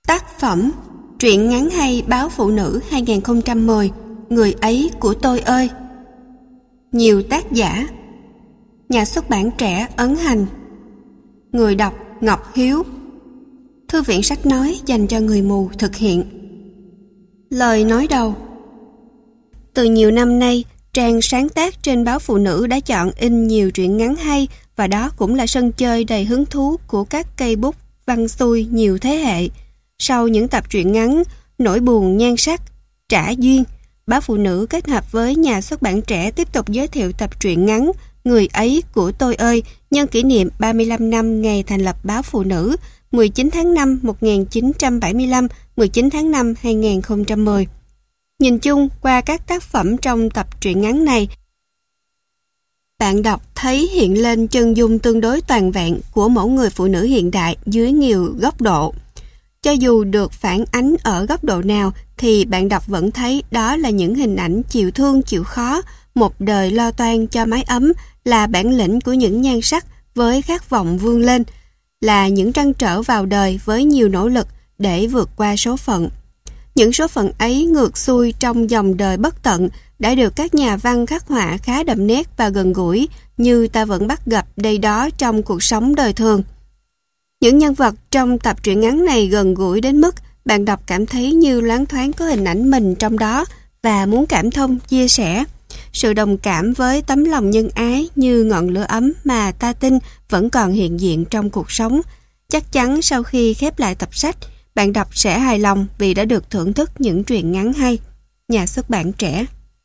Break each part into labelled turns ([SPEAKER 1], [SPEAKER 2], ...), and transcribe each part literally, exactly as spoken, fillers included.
[SPEAKER 1] Tác phẩm Truyện ngắn hay báo phụ nữ hai không một không, Người ấy của tôi ơi. Nhiều tác giả. Nhà xuất bản Trẻ Ấn Hành. Người đọc Ngọc Hiếu. Thư viện sách nói dành cho người mù thực hiện. Lời nói đầu. Từ nhiều năm nay, trang sáng tác trên báo phụ nữ đã chọn in nhiều truyện ngắn hay, và đó cũng là sân chơi đầy hứng thú của các cây bút văn xuôi nhiều thế hệ. Sau những tập truyện ngắn Nỗi buồn nhan sắc, Trả duyên, báo phụ nữ kết hợp với nhà xuất bản Trẻ tiếp tục giới thiệu tập truyện ngắn Người ấy của tôi ơi, nhân kỷ niệm ba mươi lăm năm ngày thành lập báo phụ nữ, mười chín tháng năm một nghìn chín trăm bảy mươi lăm, mười chín tháng năm hai nghìn không trăm mười. Nhìn chung qua các tác phẩm trong tập truyện ngắn này, bạn đọc thấy hiện lên chân dung tương đối toàn vẹn của mẫu người phụ nữ hiện đại dưới nhiều góc độ. Cho dù được phản ánh ở góc độ nào thì bạn đọc vẫn thấy đó là những hình ảnh chịu thương chịu khó, một đời lo toan cho mái ấm, là bản lĩnh của những nhan sắc với khát vọng vươn lên, là những trăn trở vào đời với nhiều nỗ lực để vượt qua số phận. Những số phận ấy ngược xuôi trong dòng đời bất tận đã được các nhà văn khắc họa khá đậm nét và gần gũi, như ta vẫn bắt gặp đây đó trong cuộc sống đời thường. Những nhân vật trong tập truyện ngắn này gần gũi đến mức bạn đọc cảm thấy như loáng thoáng có hình ảnh mình trong đó và muốn cảm thông, chia sẻ. Sự đồng cảm với tấm lòng nhân ái như ngọn lửa ấm mà ta tin vẫn còn hiện diện trong cuộc sống. Chắc chắn sau khi khép lại tập sách, bạn đọc sẽ hài lòng vì đã được thưởng thức những truyện ngắn hay. Nhà xuất bản Trẻ.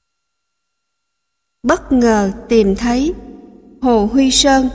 [SPEAKER 1] Bất ngờ tìm thấy Hồ Huy Sơn.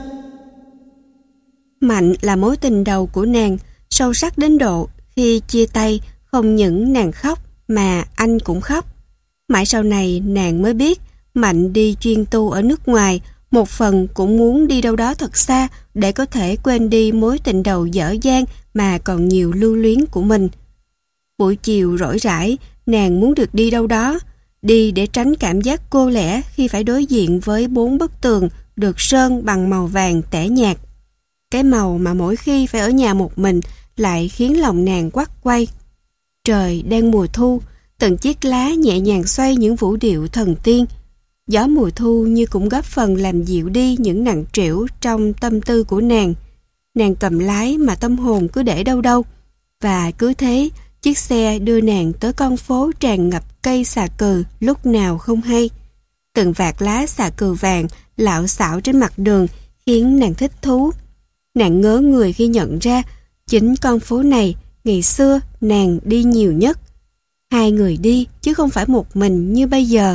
[SPEAKER 1] Mạnh là mối tình đầu của nàng, sâu sắc đến độ khi chia tay không những nàng khóc mà anh cũng khóc. Mãi sau này nàng mới biết Mạnh đi chuyên tu ở nước ngoài, một phần cũng muốn đi đâu đó thật xa để có thể quên đi mối tình đầu dở dang mà còn nhiều lưu luyến của mình. Buổi chiều rỗi rãi, nàng muốn được đi đâu đó, đi để tránh cảm giác cô lẻ khi phải đối diện với bốn bức tường được sơn bằng màu vàng tẻ nhạt. Cái màu mà mỗi khi phải ở nhà một mình lại khiến lòng nàng quắt quay. Trời đang mùa thu, từng chiếc lá nhẹ nhàng xoay những vũ điệu thần tiên. Gió mùa thu như cũng góp phần làm dịu đi những nặng trĩu trong tâm tư của nàng. Nàng cầm lái mà tâm hồn cứ để đâu đâu. Và cứ thế, chiếc xe đưa nàng tới con phố tràn ngập cây xà cừ lúc nào không hay. Từng vạt lá xà cừ vàng lạo xạo trên mặt đường khiến nàng thích thú. Nàng ngớ người khi nhận ra chính con phố này ngày xưa nàng đi nhiều nhất. Hai người đi chứ không phải một mình như bây giờ.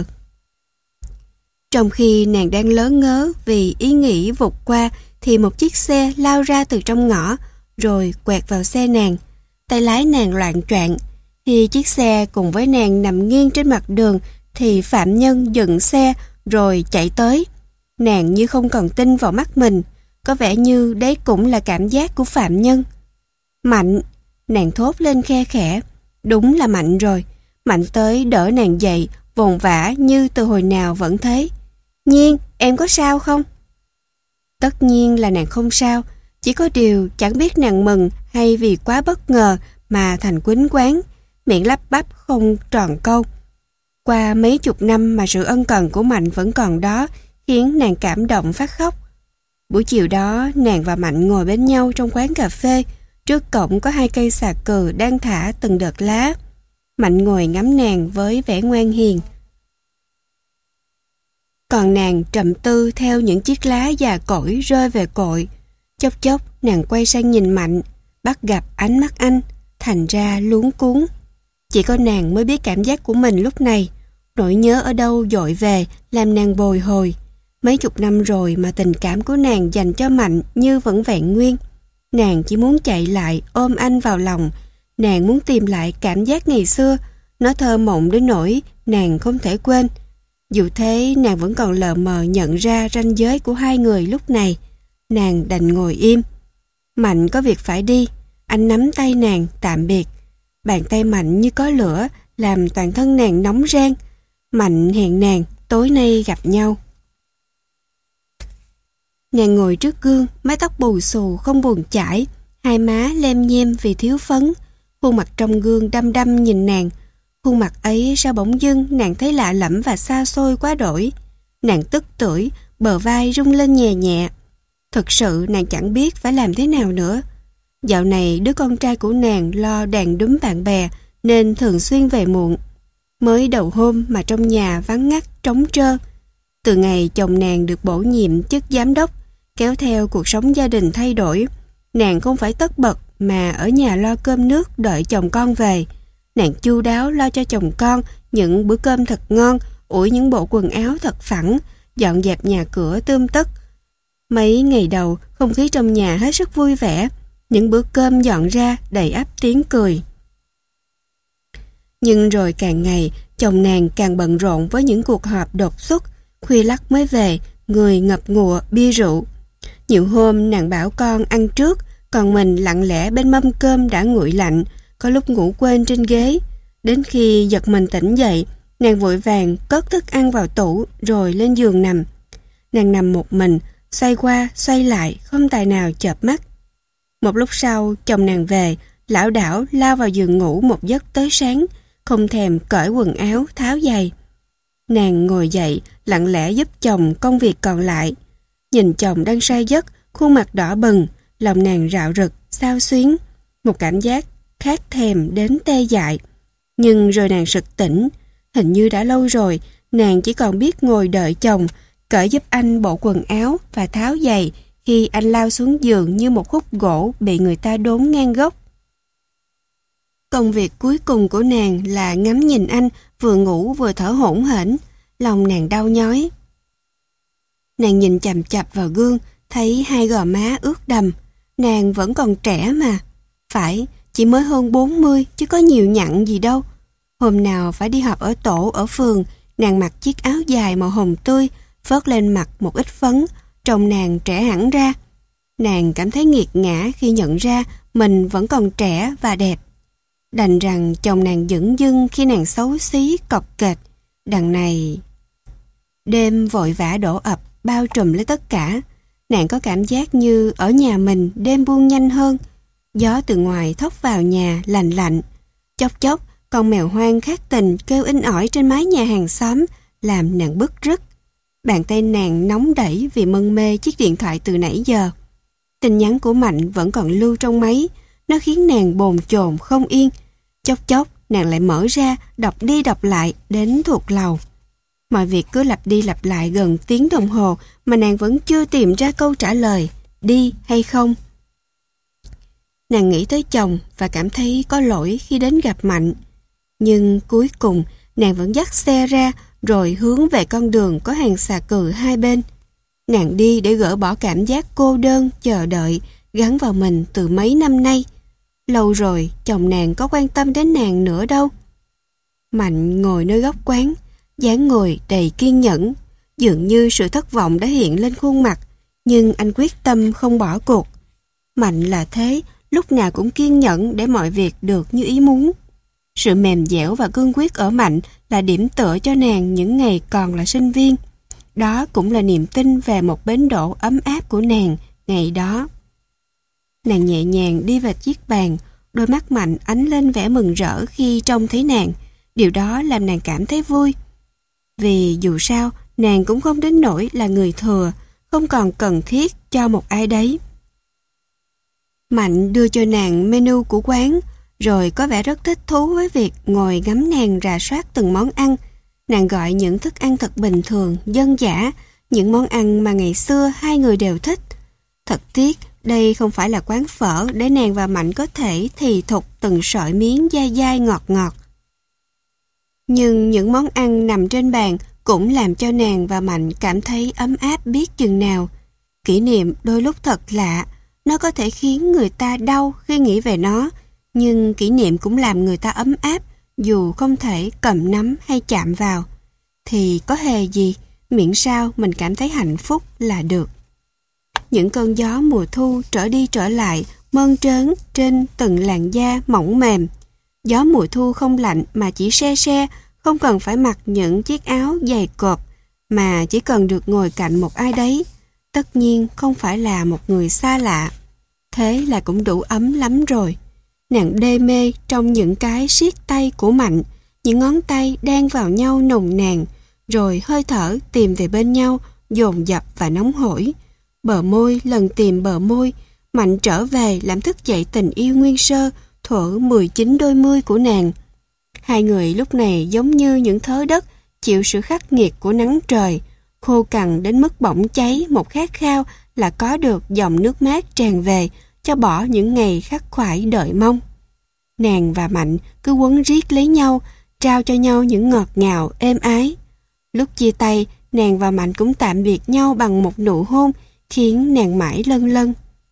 [SPEAKER 1] Trong khi nàng đang lớ ngớ vì ý nghĩ vụt qua thì một chiếc xe lao ra từ trong ngõ rồi quẹt vào xe nàng. Tay lái nàng loạng choạng. Khi chiếc xe cùng với nàng nằm nghiêng trên mặt đường thì phạm nhân dừng xe rồi chạy tới. Nàng như không còn tin vào mắt mình. Có vẻ như đấy cũng là cảm giác của phạm nhân. Mạnh, nàng thốt lên khe khẽ. Đúng là Mạnh rồi. Mạnh tới đỡ nàng dậy, vồn vã như từ hồi nào vẫn thế. Nhiên, em có sao không? Tất nhiên là nàng không sao. Chỉ có điều chẳng biết nàng mừng hay vì quá bất ngờ mà thành quýnh quán, miệng lắp bắp không tròn câu. Qua mấy chục năm mà sự ân cần của Mạnh vẫn còn đó, khiến nàng cảm động phát khóc. Buổi chiều đó, nàng và Mạnh ngồi bên nhau trong quán cà phê. Trước cổng có hai cây xà cừ đang thả từng đợt lá. Mạnh ngồi ngắm nàng với vẻ ngoan hiền. Còn nàng trầm tư theo những chiếc lá già cỗi rơi về cội. Chốc chốc nàng quay sang nhìn Mạnh, bắt gặp ánh mắt anh, thành ra luống cuống. Chỉ có nàng mới biết cảm giác của mình lúc này. Nỗi nhớ ở đâu dội về làm nàng bồi hồi. Mấy chục năm rồi mà tình cảm của nàng dành cho Mạnh như vẫn vẹn nguyên. Nàng chỉ muốn chạy lại ôm anh vào lòng. Nàng muốn tìm lại cảm giác ngày xưa. Nó thơ mộng đến nỗi nàng không thể quên. Dù thế nàng vẫn còn lờ mờ nhận ra ranh giới của hai người lúc này. Nàng đành ngồi im. Mạnh có việc phải đi. Anh nắm tay nàng tạm biệt. Bàn tay Mạnh như có lửa làm toàn thân nàng nóng rang. Mạnh hẹn nàng tối nay gặp nhau. Nàng ngồi trước gương, mái tóc bù xù không buồn chải, hai má lem nhem vì thiếu phấn, khuôn mặt trong gương đăm đăm nhìn nàng. Khuôn mặt ấy sao bỗng dưng nàng thấy lạ lẫm và xa xôi quá đổi. Nàng tức tưởi, bờ vai rung lên nhẹ nhẹ. Thực sự nàng chẳng biết phải làm thế nào nữa. Dạo này đứa con trai của nàng lo đàn đúm bạn bè nên thường xuyên về muộn. Mới đầu hôm mà trong nhà vắng ngắt trống trơ. Từ ngày chồng nàng được bổ nhiệm chức giám đốc, kéo theo cuộc sống gia đình thay đổi, nàng không phải tất bật mà ở nhà lo cơm nước đợi chồng con về. Nàng chu đáo lo cho chồng con những bữa cơm thật ngon, ủi những bộ quần áo thật phẳng, dọn dẹp nhà cửa tươm tất. Mấy ngày đầu, không khí trong nhà hết sức vui vẻ, những bữa cơm dọn ra đầy ắp tiếng cười. Nhưng rồi càng ngày, chồng nàng càng bận rộn với những cuộc họp đột xuất, khuya lắc mới về, người ngập ngụa bia rượu. Nhiều hôm nàng bảo con ăn trước, còn mình lặng lẽ bên mâm cơm đã nguội lạnh, có lúc ngủ quên trên ghế. Đến khi giật mình tỉnh dậy, nàng vội vàng cất thức ăn vào tủ rồi lên giường nằm. Nàng nằm một mình, xoay qua xoay lại, không tài nào chợp mắt. Một lúc sau, chồng nàng về, lảo đảo lao vào giường ngủ một giấc tới sáng, không thèm cởi quần áo, tháo giày. Nàng ngồi dậy, lặng lẽ giúp chồng công việc còn lại. Nhìn chồng đang say giấc, khuôn mặt đỏ bừng, lòng nàng rạo rực, xao xuyến. Một cảm giác khát thèm đến tê dại. Nhưng rồi nàng sực tỉnh. Hình như đã lâu rồi, nàng chỉ còn biết ngồi đợi chồng, cởi giúp anh bộ quần áo và tháo giày khi anh lao xuống giường như một khúc gỗ bị người ta đốn ngang gốc. Công việc cuối cùng của nàng là ngắm nhìn anh vừa ngủ vừa thở hổn hển, lòng nàng đau nhói. Nàng nhìn chằm chằm vào gương, thấy hai gò má ướt đầm. Nàng vẫn còn trẻ mà. Phải, chỉ mới hơn bốn mươi chứ có nhiều nhặn gì đâu. Hôm nào phải đi họp ở tổ ở phường, nàng mặc chiếc áo dài màu hồng tươi, phớt lên mặt một ít phấn, trông nàng trẻ hẳn ra. Nàng cảm thấy nghiệt ngã khi nhận ra mình vẫn còn trẻ và đẹp. Đành rằng chồng nàng dửng dưng khi nàng xấu xí, cọc kệch. Đằng này... Đêm vội vã đổ ập, bao trùm lấy tất cả. Nàng có cảm giác như ở nhà mình đêm buông nhanh hơn. Gió từ ngoài thốc vào nhà lạnh lạnh. Chốc chốc, con mèo hoang khát tình kêu inh ỏi trên mái nhà hàng xóm, làm nàng bứt rứt. Bàn tay nàng nóng đẩy vì mân mê chiếc điện thoại từ nãy giờ. Tin nhắn của Mạnh vẫn còn lưu trong máy. Nó khiến nàng bồn chồn không yên. Chốc chốc, nàng lại mở ra, đọc đi đọc lại, đến thuộc lòng. Mọi việc cứ lặp đi lặp lại gần tiếng đồng hồ mà nàng vẫn chưa tìm ra câu trả lời, đi hay không. Nàng nghĩ tới chồng và cảm thấy có lỗi khi đến gặp Mạnh. Nhưng cuối cùng, nàng vẫn dắt xe ra rồi hướng về con đường có hàng xà cừ hai bên. Nàng đi để gỡ bỏ cảm giác cô đơn, chờ đợi, gắn vào mình từ mấy năm nay. Lâu rồi, chồng nàng có quan tâm đến nàng nữa đâu. Mạnh ngồi nơi góc quán, dáng ngồi đầy kiên nhẫn. Dường như sự thất vọng đã hiện lên khuôn mặt, nhưng anh quyết tâm không bỏ cuộc. Mạnh là thế, lúc nào cũng kiên nhẫn để mọi việc được như ý muốn. Sự mềm dẻo và cương quyết ở Mạnh là điểm tựa cho nàng những ngày còn là sinh viên. Đó cũng là niềm tin về một bến đỗ ấm áp của nàng ngày đó. Nàng nhẹ nhàng đi về chiếc bàn, đôi mắt Mạnh ánh lên vẻ mừng rỡ khi trông thấy nàng. Điều đó làm nàng cảm thấy vui. Vì dù sao, nàng cũng không đến nỗi là người thừa, không còn cần thiết cho một ai đấy. Mạnh đưa cho nàng menu của quán, rồi có vẻ rất thích thú với việc ngồi ngắm nàng rà soát từng món ăn. Nàng gọi những thức ăn thật bình thường, dân dã, những món ăn mà ngày xưa hai người đều thích. Thật tiếc, đây không phải là quán phở để nàng và Mạnh có thể thì thục từng sợi miếng dai dai ngọt ngọt. Nhưng những món ăn nằm trên bàn cũng làm cho nàng và Mạnh cảm thấy ấm áp biết chừng nào. Kỷ niệm đôi lúc thật lạ, nó có thể khiến người ta đau khi nghĩ về nó, nhưng kỷ niệm cũng làm người ta ấm áp dù không thể cầm nắm hay chạm vào. Thì có hề gì, miễn sao mình cảm thấy hạnh phúc là được. Những cơn gió mùa thu trở đi trở lại mơn trớn trên từng làn da mỏng mềm. Gió mùa thu không lạnh mà chỉ se se, không cần phải mặc những chiếc áo dày cộp, mà chỉ cần được ngồi cạnh một ai đấy. Tất nhiên không phải là một người xa lạ. Thế là cũng đủ ấm lắm rồi. Nàng đê mê trong những cái siết tay của Mạnh, những ngón tay đan vào nhau nồng nàn, rồi hơi thở tìm về bên nhau, dồn dập và nóng hổi. Bờ môi lần tìm bờ môi, Mạnh trở về làm thức dậy tình yêu nguyên sơ, thuở mười chín đôi mươi của nàng. Hai người lúc này giống như những thớ đất chịu sự khắc nghiệt của nắng trời, khô cằn đến mức bỏng cháy một khát khao là có được dòng nước mát tràn về, cho bỏ những ngày khắc khoải đợi mong. Nàng và Mạnh cứ quấn riết lấy nhau, trao cho nhau những ngọt ngào êm ái. Lúc chia tay, nàng và Mạnh cũng tạm biệt nhau bằng một nụ hôn, khiến nàng mãi lân lân.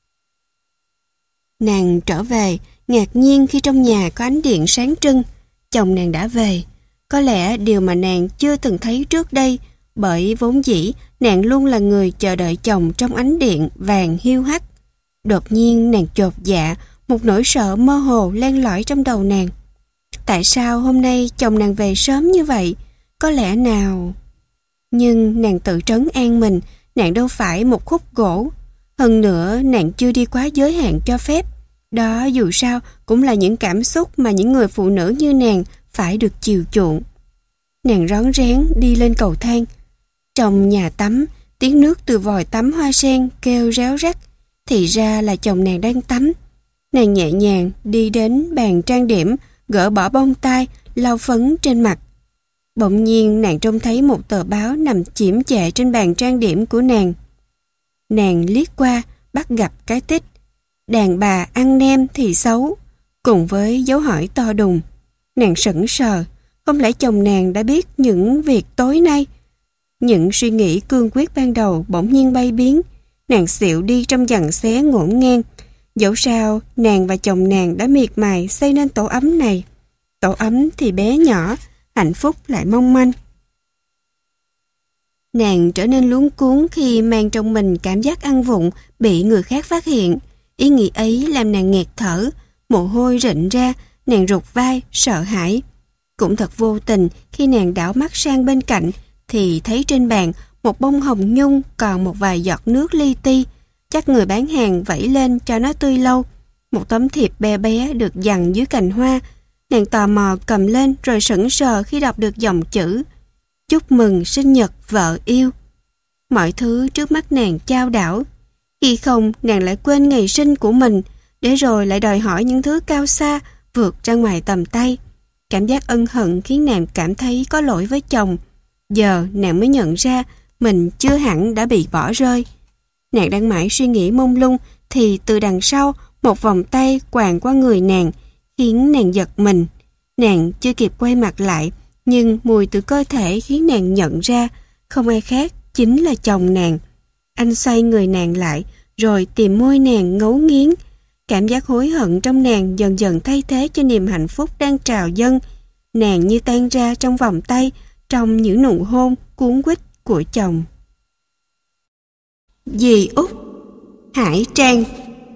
[SPEAKER 1] Nàng trở về, ngạc nhiên khi trong nhà có ánh điện sáng trưng. Chồng nàng đã về. Có lẽ điều mà nàng chưa từng thấy trước đây, bởi vốn dĩ nàng luôn là người chờ đợi chồng trong ánh điện vàng hiu hắt. Đột nhiên nàng chột dạ, một nỗi sợ mơ hồ len lỏi trong đầu nàng. Tại sao hôm nay chồng nàng về sớm như vậy? Có lẽ nào... Nhưng nàng tự trấn an mình, nàng đâu phải một khúc gỗ. Hơn nữa nàng chưa đi quá giới hạn cho phép. Đó dù sao cũng là những cảm xúc mà những người phụ nữ như nàng phải được chiều chuộng. Nàng rón rén đi lên cầu thang. Trong nhà tắm, tiếng nước từ vòi tắm hoa sen kêu réo rắt. Thì ra là chồng nàng đang tắm. Nàng nhẹ nhàng đi đến bàn trang điểm, gỡ bỏ bông tai, lau phấn trên mặt. Bỗng nhiên nàng trông thấy một tờ báo nằm chiếm chệ trên bàn trang điểm của nàng. Nàng liếc qua, bắt gặp cái tích đàn bà ăn nem thì xấu, cùng với dấu hỏi to đùng. Nàng sững sờ, không lẽ chồng nàng đã biết những việc tối nay? Những suy nghĩ cương quyết ban đầu bỗng nhiên bay biến. Nàng xịu đi trong giằng xé ngổn ngang. Dẫu sao, nàng và chồng nàng đã miệt mài xây nên tổ ấm này. Tổ ấm thì bé nhỏ, hạnh phúc lại mong manh. Nàng trở nên luống cuống khi mang trong mình cảm giác ăn vụng bị người khác phát hiện. Ý nghĩ ấy làm nàng nghẹt thở, mồ hôi rịn ra, nàng rụt vai, sợ hãi. Cũng thật vô tình khi nàng đảo mắt sang bên cạnh thì thấy trên bàn một bông hồng nhung còn một vài giọt nước li ti. Chắc người bán hàng vẩy lên cho nó tươi lâu. Một tấm thiệp bé bé được dằn dưới cành hoa. Nàng tò mò cầm lên rồi sững sờ khi đọc được dòng chữ: chúc mừng sinh nhật vợ yêu. Mọi thứ trước mắt nàng chao đảo. Khi không, nàng lại quên ngày sinh của mình, để rồi lại đòi hỏi những thứ cao xa, vượt ra ngoài tầm tay. Cảm giác ân hận khiến nàng cảm thấy có lỗi với chồng. Giờ nàng mới nhận ra mình chưa hẳn đã bị bỏ rơi. Nàng đang mãi suy nghĩ mông lung thì từ đằng sau một vòng tay quàng qua người nàng, khiến nàng giật mình. Nàng chưa kịp quay mặt lại, nhưng mùi từ cơ thể khiến nàng nhận ra không ai khác chính là chồng nàng. Anh xoay người nàng lại, rồi tìm môi nàng ngấu nghiến. Cảm giác hối hận trong nàng dần dần thay thế cho niềm hạnh phúc đang trào dâng. Nàng như tan ra trong vòng tay, trong những nụ hôn cuốn quýt của chồng. Dì Út, Hải Trang.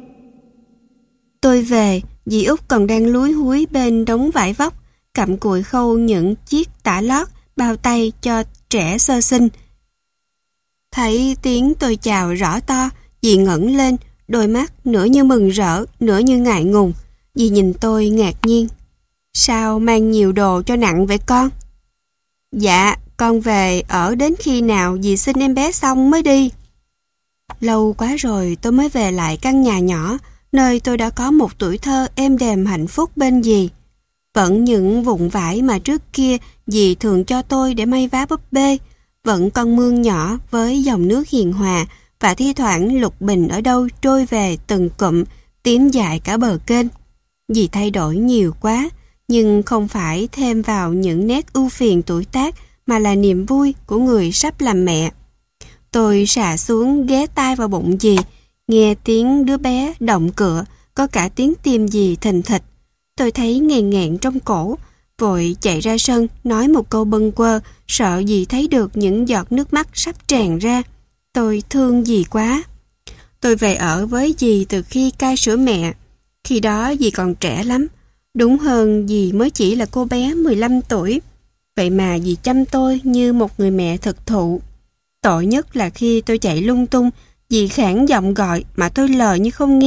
[SPEAKER 1] Tôi về, dì Út còn đang lúi húi bên đống vải vóc, cặm cụi khâu những chiếc tả lót, bao tay cho trẻ sơ sinh. Thấy tiếng tôi chào rõ to, dì ngẩng lên, đôi mắt nửa như mừng rỡ, nửa như ngại ngùng. Dì nhìn tôi ngạc nhiên. Sao mang nhiều đồ cho nặng vậy con? Dạ, con về ở đến khi nào dì sinh em bé xong mới đi. Lâu quá rồi tôi mới về lại căn nhà nhỏ, nơi tôi đã có một tuổi thơ êm đềm hạnh phúc bên dì. Vẫn những vụn vải mà trước kia dì thường cho tôi để may vá búp bê. Vẫn con mương nhỏ với dòng nước hiền hòa, và thi thoảng lục bình ở đâu trôi về từng cụm, tím dại cả bờ kênh. Dì thay đổi nhiều quá, nhưng không phải thêm vào những nét ưu phiền tuổi tác, mà là niềm vui của người sắp làm mẹ. Tôi xà xuống ghé tai vào bụng dì, nghe tiếng đứa bé động cựa, có cả tiếng tim dì thình thịch. Tôi thấy nghẹn nghẹn trong cổ, vội chạy ra sân nói một câu bâng quơ, sợ dì thấy được những giọt nước mắt sắp tràn ra. Tôi thương dì quá. Tôi về ở với dì từ khi cai sữa mẹ. Khi đó dì còn trẻ lắm. Đúng hơn dì mới chỉ là cô bé mười lăm tuổi. Vậy mà dì chăm tôi như một người mẹ thực thụ. Tội nhất là khi tôi chạy lung tung, dì khản giọng gọi mà tôi lờ như không nghe.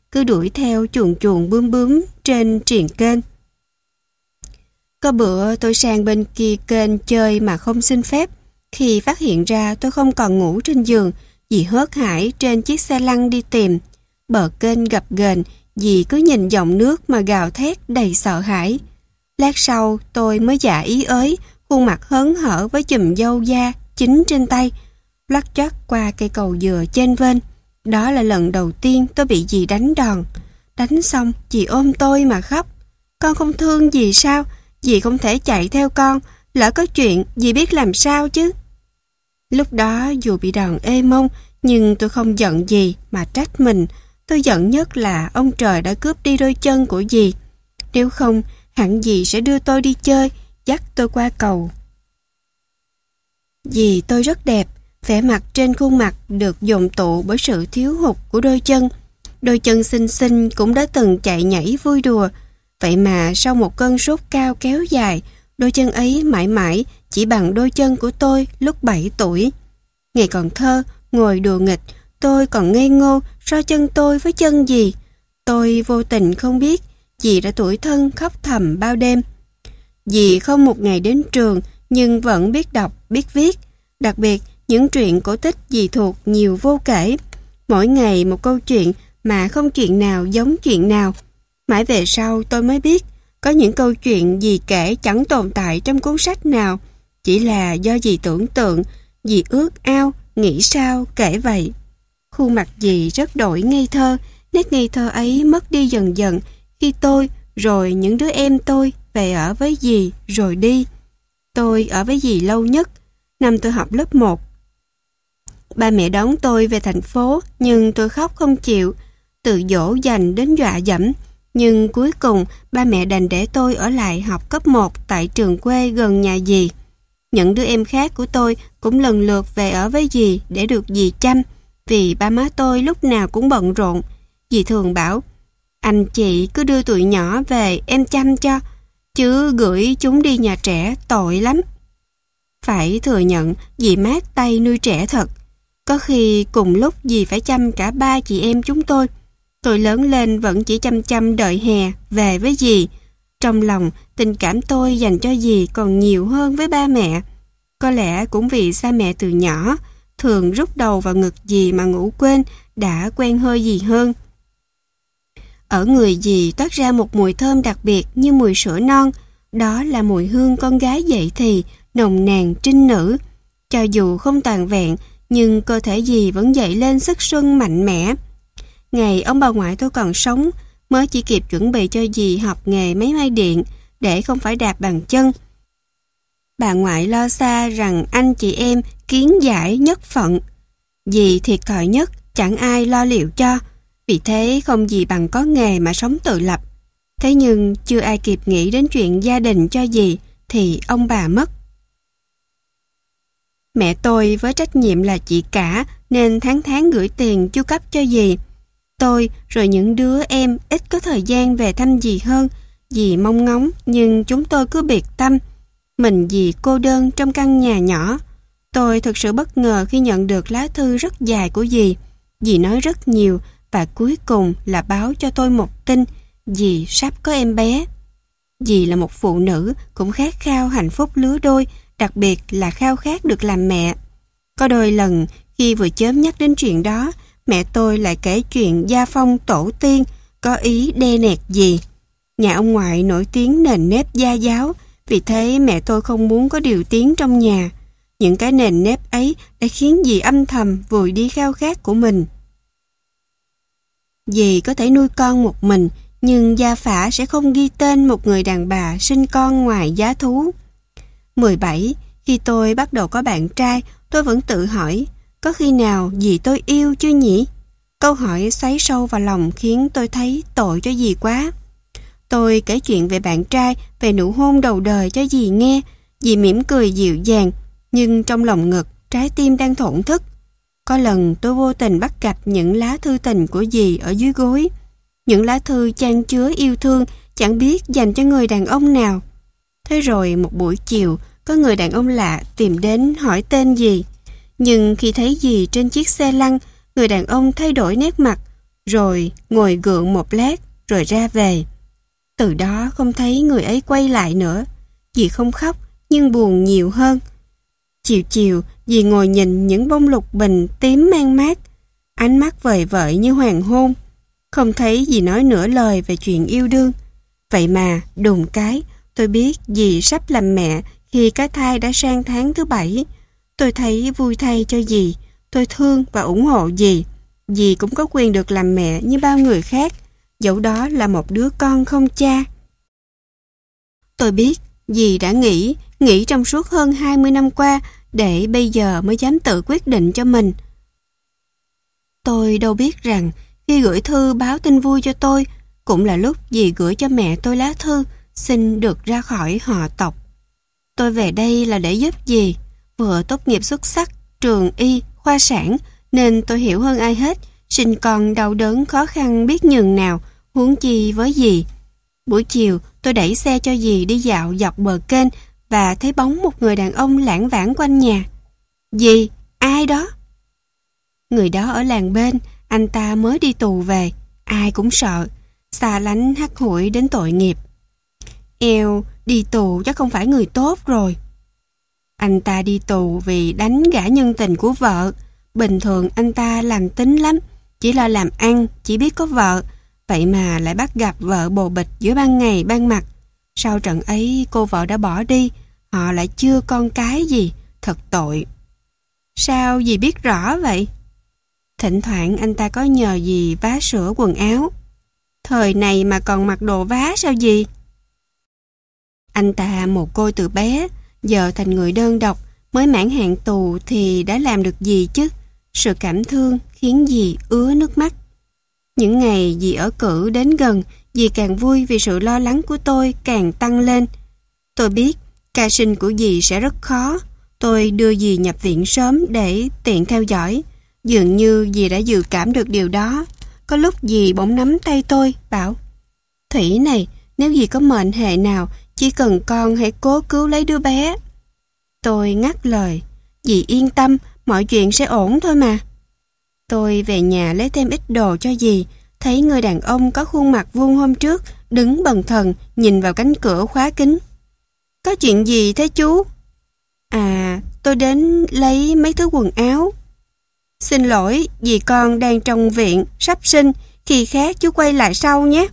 [SPEAKER 1] cứ đuổi theo chuồn chuồn bướm bướm trên triền kênh. Có bữa tôi sang bên kia kênh chơi mà không xin phép. Khi phát hiện ra tôi không còn ngủ trên giường, dì hớt hải trên chiếc xe lăn đi tìm. Bờ kênh gập ghềnh, dì cứ nhìn dòng nước mà gào thét đầy sợ hãi. Lát sau tôi mới dạ ý ới, khuôn mặt hớn hở với chùm râu da chín trên tay, lắc choắt qua cây cầu dừa chênh vênh. Đó là lần đầu tiên tôi bị dì đánh đòn. Đánh xong dì ôm tôi mà khóc. Con không thương dì sao? Dì không thể chạy theo con, lỡ có chuyện dì biết làm sao chứ? Lúc đó dù bị đòn ê mông, nhưng tôi không giận dì mà trách mình. Tôi giận nhất là ông trời đã cướp đi đôi chân của dì. Nếu không, hẳn dì sẽ đưa tôi đi chơi, dắt tôi qua cầu. Dì tôi rất đẹp, vẻ mặt trên khuôn mặt được dồn tụ bởi sự thiếu hụt của đôi chân. Đôi chân xinh xinh cũng đã từng chạy nhảy vui đùa. Vậy mà sau một cơn sốt cao kéo dài, đôi chân ấy mãi mãi chỉ bằng đôi chân của tôi lúc bảy tuổi. Ngày còn thơ, ngồi đùa nghịch, tôi còn ngây ngô so chân tôi với chân dì. Tôi vô tình không biết, dì đã tủi thân khóc thầm bao đêm. Dì không một ngày đến trường, nhưng vẫn biết đọc, biết viết. Đặc biệt, những truyện cổ tích dì thuộc nhiều vô kể. Mỗi ngày một câu chuyện mà không chuyện nào giống chuyện nào. Mãi về sau tôi mới biết, có những câu chuyện dì kể chẳng tồn tại trong cuốn sách nào. Chỉ là do dì tưởng tượng, dì ước ao, nghĩ sao kể vậy. Khuôn mặt dì rất đổi ngây thơ, nét ngây thơ ấy mất đi dần dần khi tôi, rồi những đứa em tôi về ở với dì rồi đi. Tôi ở với dì lâu nhất, năm tôi học lớp một. Ba mẹ đón tôi về thành phố, nhưng tôi khóc không chịu, tự dỗ dành đến dọa dẫm. Nhưng cuối cùng, ba mẹ đành để tôi ở lại học cấp một tại trường quê gần nhà dì. Những đứa em khác của tôi cũng lần lượt về ở với dì để được dì chăm, vì ba má tôi lúc nào cũng bận rộn. Dì thường bảo, anh chị cứ đưa tụi nhỏ về em chăm cho, chứ gửi chúng đi nhà trẻ tội lắm. Phải thừa nhận, dì mát tay nuôi trẻ thật. Có khi cùng lúc dì phải chăm cả ba chị em chúng tôi. Tôi lớn lên vẫn chỉ chăm chăm đợi hè về với dì. Trong lòng, tình cảm tôi dành cho dì còn nhiều hơn với ba mẹ. Có lẽ cũng vì xa mẹ từ nhỏ, thường rút đầu vào ngực dì mà ngủ quên, đã quen hơi dì hơn. Ở người dì toát ra một mùi thơm đặc biệt như mùi sữa non. Đó là mùi hương con gái dậy thì, nồng nàn trinh nữ. Cho dù không toàn vẹn, nhưng cơ thể dì vẫn dậy lên sức xuân mạnh mẽ. Ngày ông bà ngoại tôi còn sống, mới chỉ kịp chuẩn bị cho dì học nghề máy may điện, để không phải đạp bằng chân. Bà ngoại lo xa rằng anh chị em kiến giải nhất phận. Dì thiệt thòi nhất, chẳng ai lo liệu cho. Vì thế không gì bằng có nghề mà sống tự lập. Thế nhưng chưa ai kịp nghĩ đến chuyện gia đình cho dì, thì ông bà mất. Mẹ tôi với trách nhiệm là chị cả, nên tháng tháng gửi tiền chu cấp cho dì. Tôi rồi những đứa em ít có thời gian về thăm dì hơn. Dì mong ngóng, nhưng chúng tôi cứ biệt tâm. Mình dì cô đơn trong căn nhà nhỏ. Tôi thực sự bất ngờ khi nhận được lá thư rất dài của dì. Dì nói rất nhiều, và cuối cùng là báo cho tôi một tin, dì sắp có em bé. Dì là một phụ nữ cũng khát khao hạnh phúc lứa đôi, đặc biệt là khao khát được làm mẹ. Có đôi lần khi vừa chớm nhắc đến chuyện đó, mẹ tôi lại kể chuyện gia phong tổ tiên, có ý đe nẹt dì. Nhà ông ngoại nổi tiếng nền nếp gia giáo, vì thế mẹ tôi không muốn có điều tiếng trong nhà. Những cái nền nếp ấy đã khiến dì âm thầm vùi đi khao khát của mình. Dì có thể nuôi con một mình, nhưng gia phả sẽ không ghi tên một người đàn bà sinh con ngoài giá thú. mười bảy, khi tôi bắt đầu có bạn trai, tôi vẫn tự hỏi, có khi nào dì tôi yêu chưa nhỉ? Câu hỏi xoáy sâu vào lòng khiến tôi thấy tội cho dì quá. Tôi kể chuyện về bạn trai, về nụ hôn đầu đời cho dì nghe. Dì mỉm cười dịu dàng, nhưng trong lòng ngực, trái tim đang thổn thức. Có lần tôi vô tình bắt gặp những lá thư tình của dì ở dưới gối. Những lá thư chan chứa yêu thương, chẳng biết dành cho người đàn ông nào. Thế rồi một buổi chiều, có người đàn ông lạ tìm đến hỏi tên dì. Nhưng khi thấy dì trên chiếc xe lăn, người đàn ông thay đổi nét mặt, rồi ngồi gượng một lát, rồi ra về. Từ đó không thấy người ấy quay lại nữa. Dì không khóc, nhưng buồn nhiều hơn. Chiều chiều, dì ngồi nhìn những bông lục bình tím man mát, ánh mắt vời vợi như hoàng hôn. Không thấy dì nói nửa lời về chuyện yêu đương. Vậy mà, đùng cái, tôi biết dì sắp làm mẹ khi cái thai đã sang tháng thứ bảy. Tôi thấy vui thay cho dì, tôi thương và ủng hộ dì. Dì cũng có quyền được làm mẹ như bao người khác, dẫu đó là một đứa con không cha. Tôi biết dì đã nghĩ, nghĩ trong suốt hơn hai mươi năm qua, để bây giờ mới dám tự quyết định cho mình. Tôi đâu biết rằng khi gửi thư báo tin vui cho tôi cũng là lúc dì gửi cho mẹ tôi lá thư xin được ra khỏi họ tộc. Tôi về đây là để giúp dì. Vừa tốt nghiệp xuất sắc trường y, khoa sản, nên tôi hiểu hơn ai hết sinh con đau đớn khó khăn biết nhường nào, huống chi với dì. Buổi chiều tôi đẩy xe cho dì đi dạo dọc bờ kênh và thấy bóng một người đàn ông lãng vãng quanh nhà. Dì, ai đó? Người đó ở làng bên, anh ta mới đi tù về, ai cũng sợ, xa lánh hắt hủi đến tội nghiệp. Eo, đi tù chắc không phải người tốt rồi. Anh ta đi tù vì đánh gã nhân tình của vợ. Bình thường anh ta làm tính lắm, chỉ là làm ăn, chỉ biết có vợ. Vậy mà lại bắt gặp vợ bồ bịch giữa ban ngày ban mặt. Sau trận ấy cô vợ đã bỏ đi, họ lại chưa con cái gì, thật tội. Sao dì biết rõ vậy? Thỉnh thoảng anh ta có nhờ dì vá sửa quần áo. Thời này mà còn mặc đồ vá sao dì? Anh ta mồ côi từ bé, giờ thành người đơn độc, mới mãn hạn tù thì đã làm được gì chứ? Sự cảm thương khiến dì ứa nước mắt. Những ngày dì ở cữ đến gần, dì càng vui vì sự lo lắng của tôi càng tăng lên. Tôi biết ca sinh của dì sẽ rất khó. Tôi đưa dì nhập viện sớm để tiện theo dõi. Dường như dì đã dự cảm được điều đó. Có lúc dì bỗng nắm tay tôi, bảo: Thủy này, nếu dì có mệnh hệ nào, chỉ cần con hãy cố cứu lấy đứa bé. Tôi ngắt lời: Dì yên tâm, mọi chuyện sẽ ổn thôi mà. Tôi về nhà lấy thêm ít đồ cho dì, thấy người đàn ông có khuôn mặt vuông hôm trước đứng bần thần nhìn vào cánh cửa khóa kín. Có chuyện gì thế chú? À, tôi đến lấy mấy thứ quần áo. Xin lỗi, dì con đang trong viện, sắp sinh, khi khác chú quay lại sau nhé.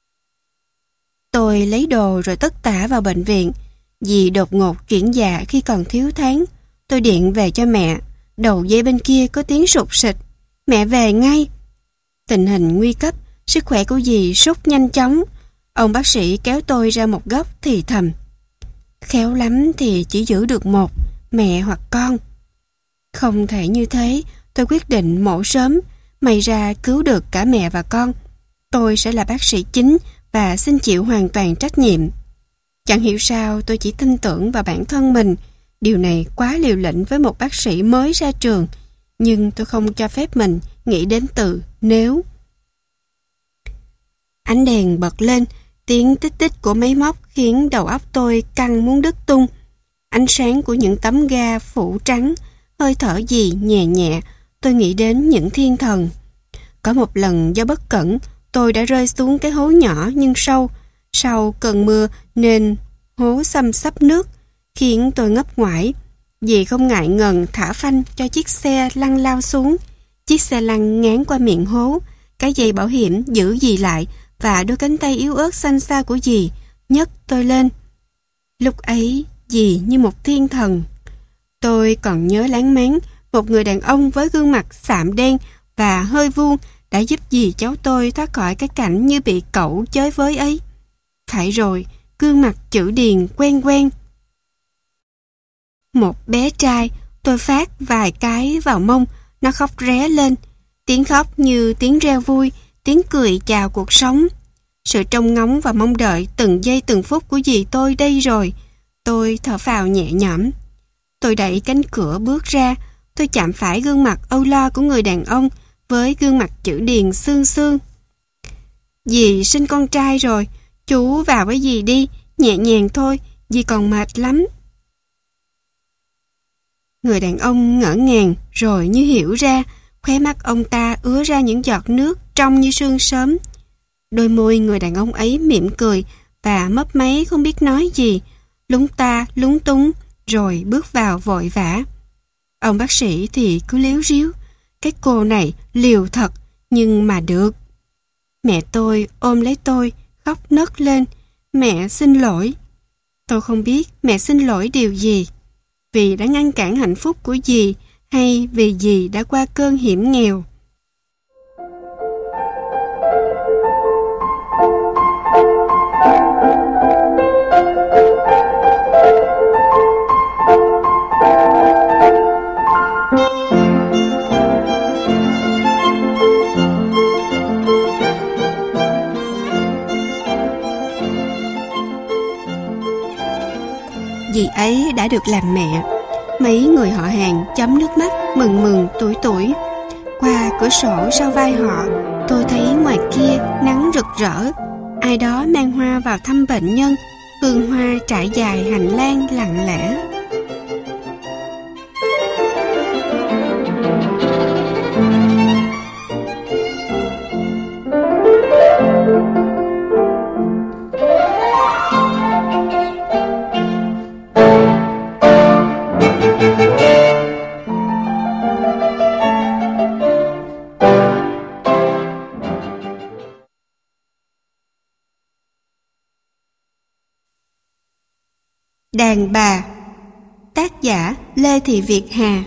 [SPEAKER 1] Tôi lấy đồ rồi tất tả vào bệnh viện. Dì đột ngột chuyển dạ khi còn thiếu tháng. Tôi điện về cho mẹ. Đầu dây bên kia có tiếng sụt sịt. Mẹ về ngay. Tình hình nguy cấp, sức khỏe của dì sút nhanh chóng. Ông bác sĩ kéo tôi ra một góc thì thầm: Khéo lắm thì chỉ giữ được một, mẹ hoặc con. Không thể như thế, tôi quyết định mổ sớm. May ra cứu được cả mẹ và con. Tôi sẽ là bác sĩ chính và xin chịu hoàn toàn trách nhiệm. Chẳng hiểu sao tôi chỉ tin tưởng vào bản thân mình. Điều này quá liều lĩnh với một bác sĩ mới ra trường. Nhưng tôi không cho phép mình nghĩ đến từ nếu. Ánh đèn bật lên, tiếng tích tích của máy móc khiến đầu óc tôi căng muốn đứt tung. Ánh sáng của những tấm ga phủ trắng, hơi thở gì nhẹ nhẹ, tôi nghĩ đến những thiên thần. Có một lần do bất cẩn, tôi đã rơi xuống cái hố nhỏ nhưng sâu. Sau cơn mưa nên hố xăm xắp nước, khiến tôi ngấp ngoải. Dì không ngại ngần thả phanh cho chiếc xe lăn lao xuống. Chiếc xe lăn ngán qua miệng hố. Cái dây bảo hiểm giữ dì lại và đôi cánh tay yếu ớt xanh xa của dì nhấc tôi lên. Lúc ấy dì như một thiên thần. Tôi còn nhớ láng máng một người đàn ông với gương mặt sạm đen và hơi vuông đã giúp dì cháu tôi thoát khỏi cái cảnh như bị cẩu chới với ấy. Phải rồi, gương mặt chữ điền quen quen. Một bé trai, tôi phát vài cái vào mông, nó khóc ré lên. Tiếng khóc như tiếng reo vui, tiếng cười chào cuộc sống. Sự trông ngóng và mong đợi từng giây từng phút của dì tôi đây rồi. Tôi thở phào nhẹ nhõm. Tôi đẩy cánh cửa bước ra. Tôi chạm phải gương mặt âu lo của người đàn ông với gương mặt chữ điền xương xương. Dì sinh con trai rồi, chú vào với dì đi, nhẹ nhàng thôi, dì còn mệt lắm. Người đàn ông ngỡ ngàng rồi như hiểu ra, khóe mắt ông ta ứa ra những giọt nước trong như sương sớm. Đôi môi người đàn ông ấy mỉm cười và mấp máy không biết nói gì, lúng ta lúng túng rồi bước vào vội vã. Ông bác sĩ thì cứ líu ríu, cái cô này liều thật, nhưng mà được. Mẹ tôi ôm lấy tôi, khóc nấc lên, mẹ xin lỗi. Tôi không biết mẹ xin lỗi điều gì, vì đã ngăn cản hạnh phúc của dì hay vì dì đã qua cơn hiểm nghèo. Dì ấy đã được làm mẹ. Mấy người họ hàng chấm nước mắt mừng mừng tuổi tuổi. Qua cửa sổ sau vai họ, tôi thấy ngoài kia nắng rực rỡ. Ai đó mang hoa vào thăm bệnh nhân. Hương hoa trải dài hành lang lặng lẽ. Đàn bà. Tác giả Lê Thị Việt Hà.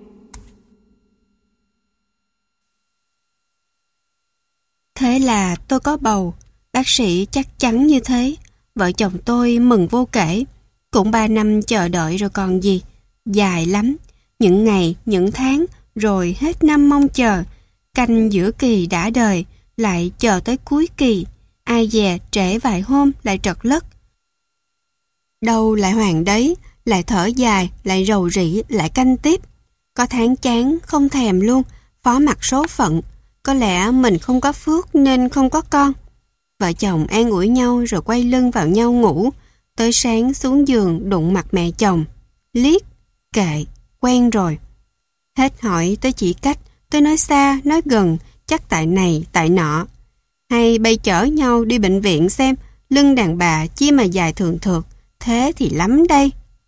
[SPEAKER 1] Thế là tôi có bầu. Bác sĩ chắc chắn như thế. Vợ chồng tôi mừng vô kể. Cũng ba năm chờ đợi rồi còn gì. Dài lắm. Những ngày, những tháng, rồi hết năm mong chờ. Canh giữa kỳ đã đời, lại chờ tới cuối kỳ. Ai dè trễ vài hôm lại trật lất. Đâu lại hoàng đấy, lại thở dài, lại rầu rĩ, lại canh tiếp. Có tháng chán, không thèm luôn, phó mặc số phận. Có lẽ mình không có phước nên không có con. Vợ chồng an ủi nhau rồi quay lưng vào nhau ngủ. Tới sáng xuống giường đụng mặt mẹ chồng. Liếc, kệ, quen rồi. Hết hỏi tới chỉ cách, tới nói xa, nói gần, chắc tại này, tại nọ. Hay bay chở nhau đi bệnh viện xem, lưng đàn bà chi mà dài thường thượt. Thế thì lắm đây.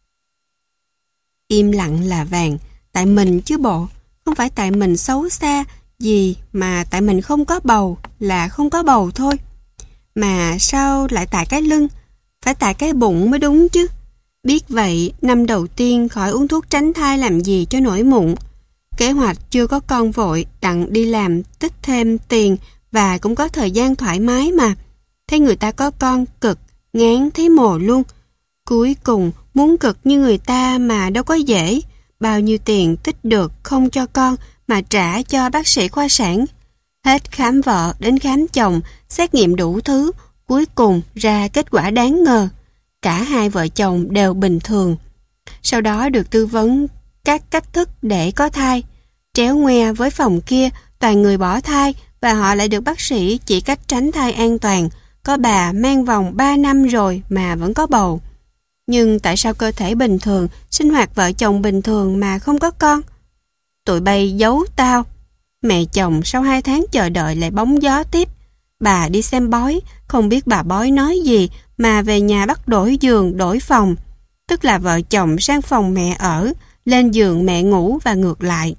[SPEAKER 1] Im lặng là vàng, tại mình chứ bộ, không phải tại mình xấu xa gì mà tại mình không có bầu là không có bầu thôi. Mà sao lại tại cái lưng, phải tại cái bụng mới đúng chứ. Biết vậy, năm đầu tiên khỏi uống thuốc tránh thai làm gì cho nổi mụn. Kế hoạch chưa có con vội, đặng đi làm tích thêm tiền và cũng có thời gian thoải mái mà. Thấy người ta có con cực, ngán thấy mồ luôn. Cuối cùng muốn cực như người ta mà đâu có dễ. Bao nhiêu tiền tích được không cho con mà trả cho bác sĩ khoa sản. Hết khám vợ đến khám chồng, xét nghiệm đủ thứ, cuối cùng ra kết quả đáng ngờ. Cả hai vợ chồng đều bình thường. Sau đó được tư vấn các cách thức để có thai. Tréo ngoe với phòng kia toàn người bỏ thai và họ lại được bác sĩ chỉ cách tránh thai an toàn. Có bà mang vòng ba năm rồi mà vẫn có bầu. Nhưng tại sao cơ thể bình thường, sinh hoạt vợ chồng bình thường mà không có con? Tụi bay giấu tao. Mẹ chồng sau hai tháng chờ đợi lại bóng gió tiếp. Bà đi xem bói, không biết bà bói nói gì mà về nhà bắt đổi giường, đổi phòng. Tức là vợ chồng sang phòng mẹ ở, lên giường mẹ ngủ và ngược lại.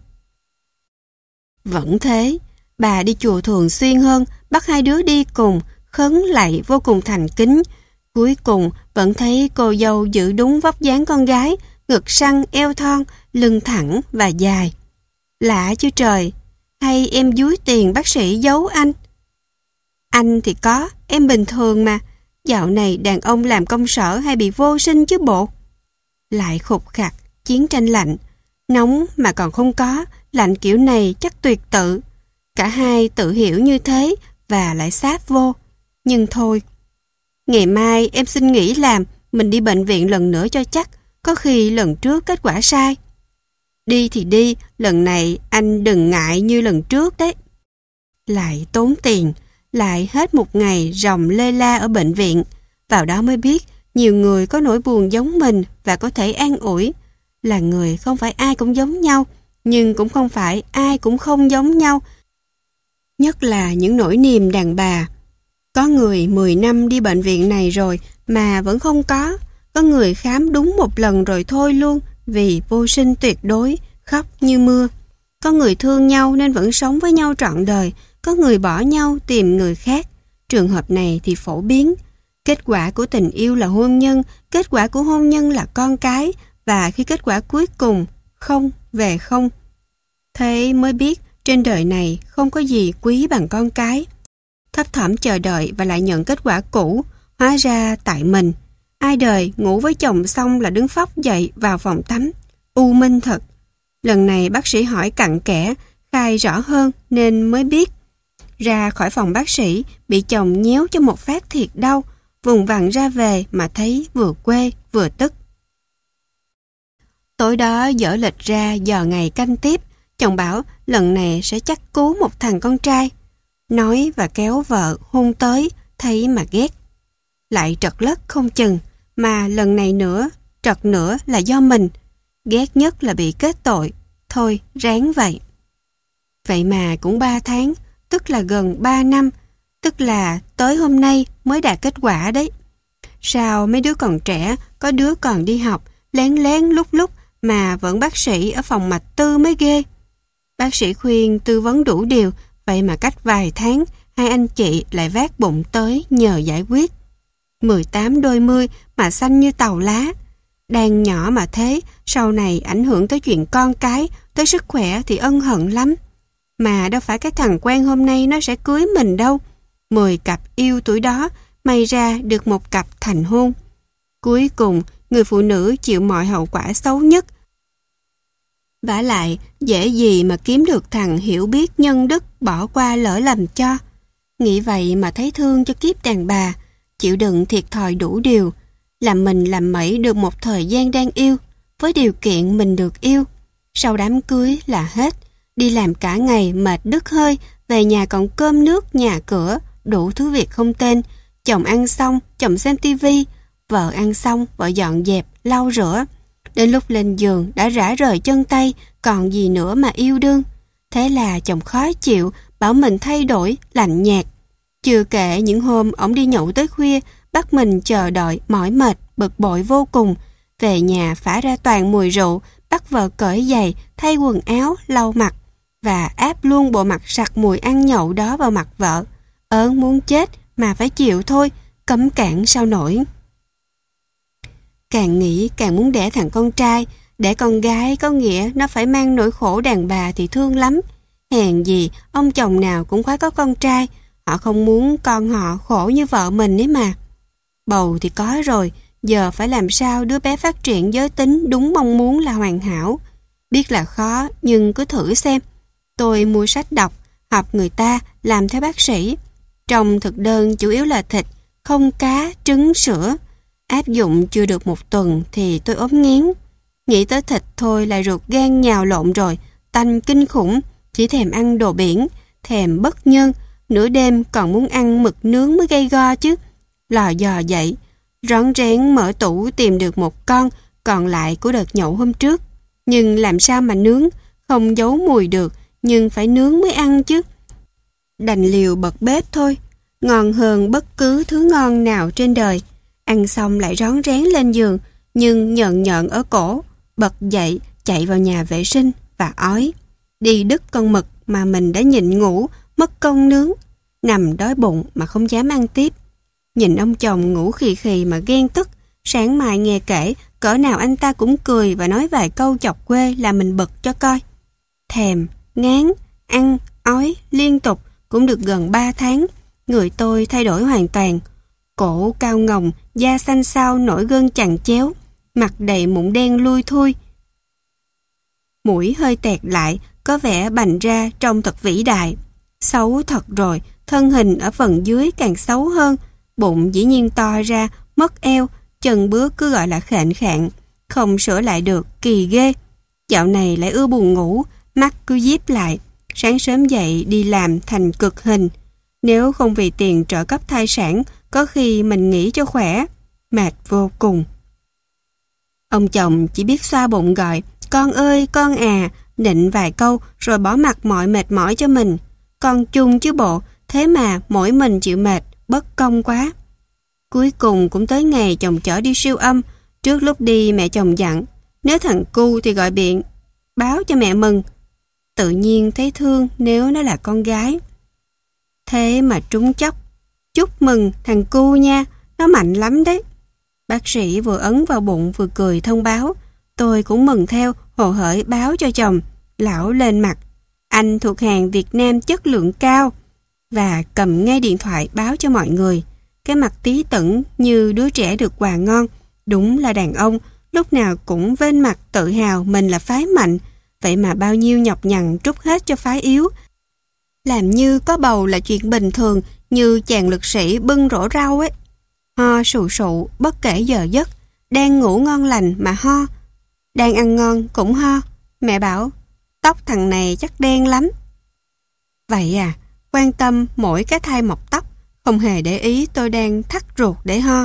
[SPEAKER 1] Vẫn thế, bà đi chùa thường xuyên hơn, bắt hai đứa đi cùng, khấn lạy vô cùng thành kính. Cuối cùng vẫn thấy cô dâu giữ đúng vóc dáng con gái, ngực săn, eo thon, lưng thẳng và dài. Lạ chứ trời, hay em dúi tiền bác sĩ giấu anh? Anh thì có, em bình thường mà. Dạo này đàn ông làm công sở hay bị vô sinh chứ bộ. Lại khục khặc, chiến tranh lạnh. Nóng mà còn không có, lạnh kiểu này chắc tuyệt tự. Cả hai tự hiểu như thế và lại sáp vô. Nhưng thôi, ngày mai em xin nghỉ làm, mình đi bệnh viện lần nữa cho chắc, có khi lần trước kết quả sai. Đi thì đi, lần này anh đừng ngại như lần trước đấy. Lại tốn tiền, lại hết một ngày ròng lê la ở bệnh viện. Vào đó mới biết nhiều người có nỗi buồn giống mình và có thể an ủi. Là người không phải ai cũng giống nhau, nhưng cũng không phải ai cũng không giống nhau. Nhất là những nỗi niềm đàn bà. Có người mười năm đi bệnh viện này rồi mà vẫn không có. Có người khám đúng một lần rồi thôi luôn vì vô sinh tuyệt đối, khóc như mưa. Có người thương nhau nên vẫn sống với nhau trọn đời. Có người bỏ nhau tìm người khác. Trường hợp này thì phổ biến. Kết quả của tình yêu là hôn nhân, kết quả của hôn nhân là con cái, và khi kết quả cuối cùng không về không. Thế mới biết trên đời này không có gì quý bằng con cái. Thấp thỏm chờ đợi và lại nhận kết quả cũ, hóa ra tại mình. Ai đời ngủ với chồng xong là đứng phóc dậy vào phòng tắm. U minh thật. Lần này bác sĩ hỏi cặn kẽ, khai rõ hơn nên mới biết. Ra khỏi phòng bác sĩ, bị chồng nhéo cho một phát thiệt đau, vùng vằng ra về mà thấy vừa quê vừa tức. Tối đó dở lịch ra giờ ngày canh tiếp, chồng bảo lần này sẽ chắc cứu một thằng con trai. Nói và kéo vợ hôn tới, thấy mà ghét. Lại trật lất không chừng, mà lần này nữa, trật nữa là do mình. Ghét nhất là bị kết tội, thôi ráng vậy. Vậy mà cũng ba tháng, tức là gần ba năm, tức là tới hôm nay mới đạt kết quả đấy. Sao mấy đứa còn trẻ, có đứa còn đi học, lén lén lúc lúc mà vẫn bác sĩ ở phòng mạch tư mới ghê. Bác sĩ khuyên tư vấn đủ điều, vậy mà cách vài tháng, hai anh chị lại vác bụng tới nhờ giải quyết. mười tám đôi mươi mà xanh như tàu lá. Đang nhỏ mà thế, sau này ảnh hưởng tới chuyện con cái, tới sức khỏe thì ân hận lắm. Mà đâu phải cái thằng quen hôm nay nó sẽ cưới mình đâu. Mười cặp yêu tuổi đó, may ra được một cặp thành hôn. Cuối cùng, người phụ nữ chịu mọi hậu quả xấu nhất. Vả lại, dễ gì mà kiếm được thằng hiểu biết nhân đức bỏ qua lỡ lầm cho. Nghĩ vậy mà thấy thương cho kiếp đàn bà, chịu đựng thiệt thòi đủ điều. Làm mình làm mẩy được một thời gian đang yêu, với điều kiện mình được yêu. Sau đám cưới là hết, đi làm cả ngày mệt đứt hơi, về nhà còn cơm nước, nhà cửa, đủ thứ việc không tên. Chồng ăn xong, chồng xem tivi, vợ ăn xong, vợ dọn dẹp, lau rửa. Đến lúc lên giường đã rã rời chân tay, còn gì nữa mà yêu đương. Thế là chồng khó chịu, bảo mình thay đổi, lạnh nhạt. Chưa kể những hôm ổng đi nhậu tới khuya, bắt mình chờ đợi, mỏi mệt, bực bội vô cùng. Về nhà phả ra toàn mùi rượu, bắt vợ cởi giày, thay quần áo, lau mặt, và áp luôn bộ mặt sặc mùi ăn nhậu đó vào mặt vợ. Ớn muốn chết mà phải chịu thôi, cấm cản sao nổi. Càng nghĩ càng muốn đẻ thằng con trai, đẻ con gái có nghĩa nó phải mang nỗi khổ đàn bà thì thương lắm. Hèn gì ông chồng nào cũng khoái có con trai, họ không muốn con họ khổ như vợ mình ấy mà. Bầu thì có rồi, giờ phải làm sao đứa bé phát triển giới tính đúng mong muốn là hoàn hảo. Biết là khó nhưng cứ thử xem. Tôi mua sách đọc, học người ta, làm theo bác sĩ. Trong thực đơn chủ yếu là thịt, không cá, trứng, sữa. Áp dụng chưa được một tuần thì tôi ốm nghén. Nghĩ tới thịt thôi là ruột gan nhào lộn rồi, tanh kinh khủng, chỉ thèm ăn đồ biển, thèm bất nhân, nửa đêm còn muốn ăn mực nướng mới gây go chứ. Lò dò dậy, rón rén mở tủ tìm được một con, còn lại của đợt nhậu hôm trước. Nhưng làm sao mà nướng, không giấu mùi được, nhưng phải nướng mới ăn chứ. Đành liều bật bếp thôi, ngon hơn bất cứ thứ ngon nào trên đời. Ăn xong lại rón rén lên giường, nhưng nhợn nhợn ở cổ, bật dậy chạy vào nhà vệ sinh và ói. Đi đứt con mực mà mình đã nhịn ngủ, mất công nướng. Nằm đói bụng mà không dám ăn tiếp. Nhìn ông chồng ngủ khì khì mà ghen tức. Sáng mai nghe kể, cỡ nào anh ta cũng cười và nói vài câu chọc quê là mình bực cho coi. Thèm, ngán, ăn, ói liên tục cũng được gần ba tháng. Người tôi thay đổi hoàn toàn. Cổ cao ngồng, da xanh xao nổi gân chằng chéo, mặt đầy mụn đen lui thui. Mũi hơi tẹt lại, có vẻ bành ra trông thật vĩ đại. Xấu thật rồi, thân hình ở phần dưới càng xấu hơn. Bụng dĩ nhiên to ra, mất eo, chân bước cứ gọi là khệnh khạng. Không sửa lại được, kỳ ghê. Dạo này lại ưa buồn ngủ, mắt cứ díp lại. Sáng sớm dậy đi làm thành cực hình. Nếu không vì tiền trợ cấp thai sản, có khi mình nghỉ cho khỏe. Mệt vô cùng. Ông chồng chỉ biết xoa bụng gọi, con ơi, con à, nịnh vài câu rồi bỏ mặc mọi mệt mỏi cho mình. con chung chứ bộ, thế mà mỗi mình chịu mệt, bất công quá. Cuối cùng cũng tới ngày chồng chở đi siêu âm. Trước lúc đi mẹ chồng dặn, nếu thằng cu thì gọi điện, báo cho mẹ mừng. Tự nhiên thấy thương nếu nó là con gái. Thế mà trúng chốc. Chúc mừng thằng cu nha, nó mạnh lắm đấy. Bác sĩ vừa ấn vào bụng vừa cười thông báo. Tôi cũng mừng theo, hồ hởi báo cho chồng. Lão lên mặt, anh thuộc hàng Việt Nam chất lượng cao. Và cầm ngay điện thoại báo cho mọi người. Cái mặt tí tửng như đứa trẻ được quà ngon. Đúng là đàn ông, lúc nào cũng vênh mặt tự hào mình là phái mạnh. Vậy mà bao nhiêu nhọc nhằn trút hết cho phái yếu. Làm như có bầu là chuyện bình thường, như chàng lực sĩ bưng rổ rau ấy. Ho sù sụ, bất kể giờ giấc. Đang ngủ ngon lành mà ho. Đang ăn ngon cũng ho. Mẹ bảo, tóc thằng này chắc đen lắm. Vậy à, quan tâm mỗi cái thai mọc tóc, không hề để ý tôi đang thắt ruột để ho.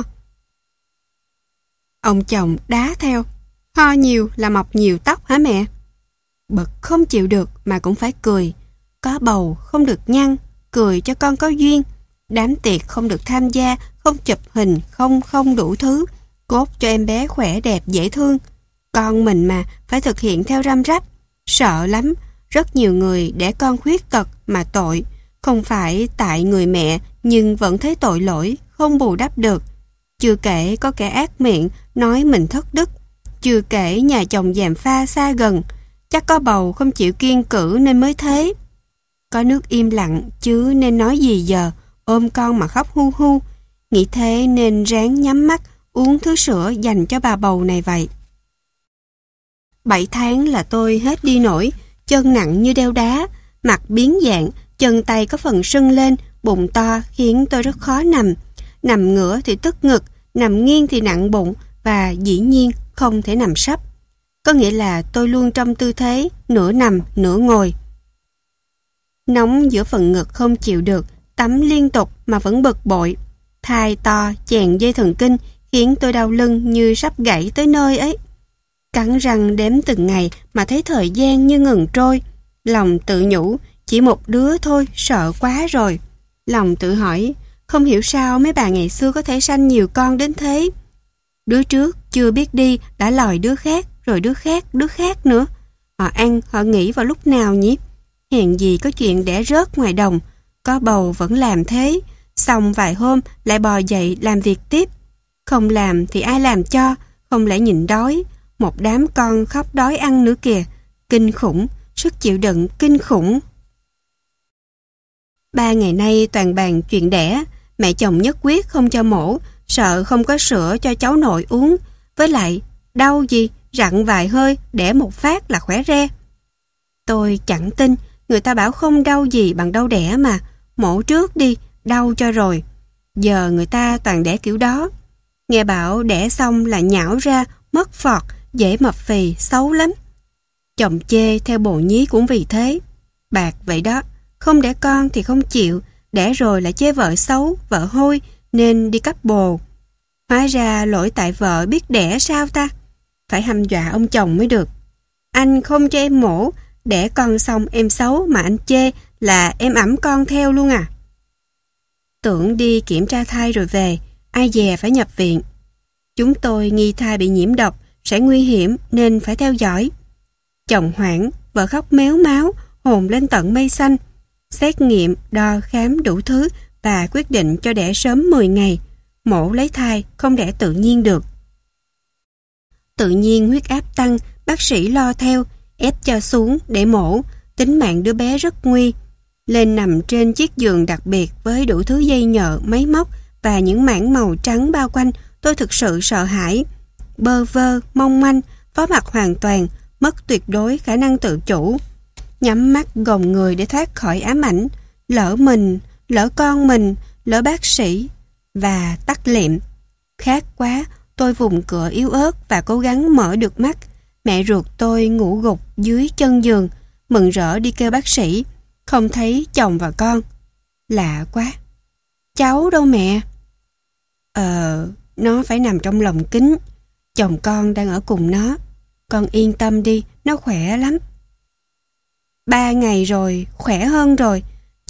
[SPEAKER 1] Ông chồng đá theo, ho nhiều là mọc nhiều tóc hả mẹ? Bực không chịu được mà cũng phải cười. Có bầu không được nhăn, cười cho con có duyên. Đám tiệc không được tham gia, không chụp hình, không không đủ thứ. Cốt cho em bé khỏe đẹp dễ thương. Con mình mà phải thực hiện theo răm rắp. Sợ lắm, rất nhiều người đẻ con khuyết tật mà tội. Không phải tại người mẹ nhưng vẫn thấy tội lỗi, không bù đắp được. Chưa kể có kẻ ác miệng nói mình thất đức. Chưa kể nhà chồng gièm pha xa gần. Chắc có bầu không chịu kiêng cữ nên mới thế. Có nước im lặng chứ nên nói gì giờ, ôm con mà khóc hu hu. Nghĩ thế nên ráng nhắm mắt uống thứ sữa dành cho bà bầu này vậy. Bảy tháng là tôi hết đi nổi, chân nặng như đeo đá, mặt biến dạng, chân tay có phần sưng lên, bụng to khiến tôi rất khó nằm. Nằm ngửa thì tức ngực, nằm nghiêng thì nặng bụng và dĩ nhiên không thể nằm sấp. Có nghĩa là tôi luôn trong tư thế nửa nằm, nửa ngồi. Nóng giữa phần ngực không chịu được, tắm liên tục mà vẫn bực bội. Thai to, chèn dây thần kinh khiến tôi đau lưng như sắp gãy tới nơi ấy. Cắn răng đếm từng ngày mà thấy thời gian như ngừng trôi. Lòng tự nhủ, chỉ một đứa thôi, sợ quá rồi. Lòng tự hỏi, không hiểu sao mấy bà ngày xưa có thể sanh nhiều con đến thế. Đứa trước chưa biết đi đã lòi đứa khác, rồi đứa khác, đứa khác nữa. Họ ăn, họ nghỉ vào lúc nào nhỉ? Hèn gì có chuyện đẻ rớt ngoài đồng, có bầu vẫn làm thế, xong vài hôm lại bò dậy làm việc tiếp. Không làm thì ai làm cho, không lẽ nhịn đói. Một đám con khóc đói ăn nữa kìa. Kinh khủng, sức chịu đựng kinh khủng. Ba ngày nay toàn bàn chuyện đẻ. Mẹ chồng nhất quyết không cho mổ, sợ không có sữa cho cháu nội uống. Với lại, đau gì, rặn vài hơi, đẻ một phát là khỏe re. Tôi chẳng tin, người ta bảo không đau gì bằng đau đẻ mà. Mổ trước đi, đau cho rồi. Giờ người ta toàn đẻ kiểu đó. Nghe bảo đẻ xong là nhão ra, mất phọt, dễ mập phì, xấu lắm. Chồng chê theo bộ nhí cũng vì thế. Bạc vậy đó, không đẻ con thì không chịu, đẻ rồi lại chê vợ xấu, vợ hôi, nên đi cấp bồ. Hóa ra lỗi tại vợ biết đẻ sao ta? Phải hăm dọa ông chồng mới được. Anh không cho em mổ, đẻ con xong em xấu mà anh chê là em ẵm con theo luôn à? Tưởng đi kiểm tra thai rồi về, ai dè phải nhập viện. Chúng tôi nghi thai bị nhiễm độc, sẽ nguy hiểm nên phải theo dõi. Chồng hoảng, vợ khóc méo máu, hồn lên tận mây xanh. Xét nghiệm, đo, khám đủ thứ và quyết định cho đẻ sớm mười ngày. Mổ lấy thai, không đẻ tự nhiên được. Tự nhiên huyết áp tăng, bác sĩ lo theo, ép cho xuống để mổ. Tính mạng đứa bé rất nguy. Lên nằm trên chiếc giường đặc biệt với đủ thứ dây nhợ, máy móc và những mảng màu trắng bao quanh, tôi thực sự sợ hãi. Bơ vơ, mong manh, phó mặc hoàn toàn, mất tuyệt đối khả năng tự chủ. Nhắm mắt gồng người để thoát khỏi ám ảnh. Lỡ mình, lỡ con mình, lỡ bác sĩ. Và tắt liệm. Khát quá, tôi vùng cửa yếu ớt và cố gắng mở được mắt. Mẹ ruột tôi ngủ gục dưới chân giường, mừng rỡ đi kêu bác sĩ. Không thấy chồng và con. Lạ quá. Cháu đâu mẹ? Ờ, nó phải nằm trong lồng kính. Chồng con đang ở cùng nó. Con yên tâm đi, nó khỏe lắm. Ba ngày rồi, khỏe hơn rồi.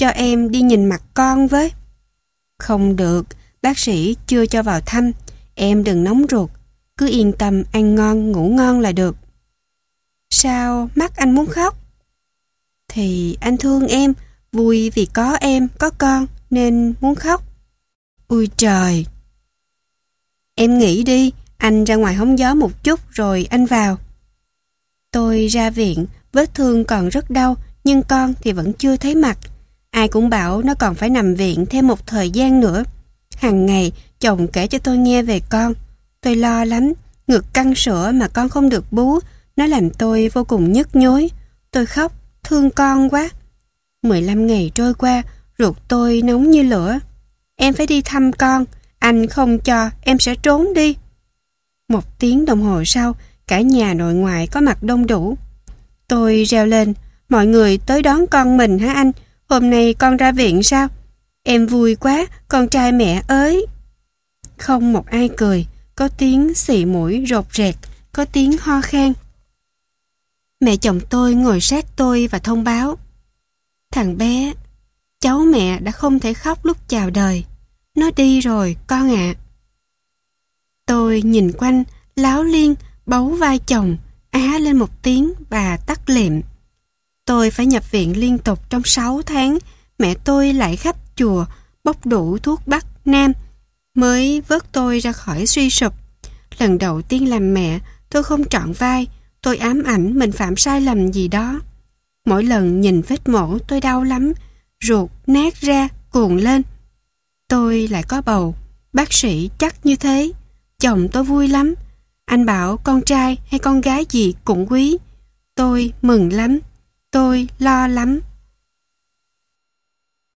[SPEAKER 1] cho em đi nhìn mặt con với. Không được, bác sĩ chưa cho vào thăm. Em đừng nóng ruột, cứ yên tâm ăn ngon ngủ ngon là được. Sao mắt anh muốn khóc? Thì anh thương em, vui vì có em, có con nên muốn khóc. Ui trời! Em nghỉ đi, anh ra ngoài hóng gió một chút rồi anh vào. Tôi ra viện, vết thương còn rất đau, nhưng con thì vẫn chưa thấy mặt. Ai cũng bảo nó còn phải nằm viện thêm một thời gian nữa. Hằng ngày chồng kể cho tôi nghe về con. Tôi lo lắm, ngực căng sữa mà con không được bú, nó làm tôi vô cùng nhức nhối. Tôi khóc, thương con quá. mười lăm ngày trôi qua, ruột tôi nóng như lửa. Em phải đi thăm con, anh không cho, em sẽ trốn đi. Một tiếng đồng hồ sau, cả nhà nội ngoại có mặt đông đủ. Tôi reo lên, mọi người tới đón con mình hả anh? Hôm nay con ra viện sao? Em vui quá, con trai mẹ ơi. Không một ai cười, có tiếng xì mũi rột rẹt, có tiếng ho khan. Mẹ chồng tôi ngồi sát tôi và thông báo. Thằng bé, cháu mẹ đã không thể khóc lúc chào đời. Nó đi rồi, con ạ. À. Tôi nhìn quanh, láo liên, bấu vai chồng, á lên một tiếng và tắt lịm. Tôi phải nhập viện liên tục trong sáu tháng. Mẹ tôi lại khắp chùa, bốc đủ thuốc Bắc, Nam, mới vớt tôi ra khỏi suy sụp. Lần đầu tiên làm mẹ, tôi không trọn vai. Tôi ám ảnh mình phạm sai lầm gì đó. Mỗi lần nhìn vết mổ tôi đau lắm, ruột nát ra, cuồn lên. Tôi lại có bầu, bác sĩ chắc như thế. Chồng tôi vui lắm. Anh bảo con trai hay con gái gì cũng quý. Tôi mừng lắm. Tôi lo lắm.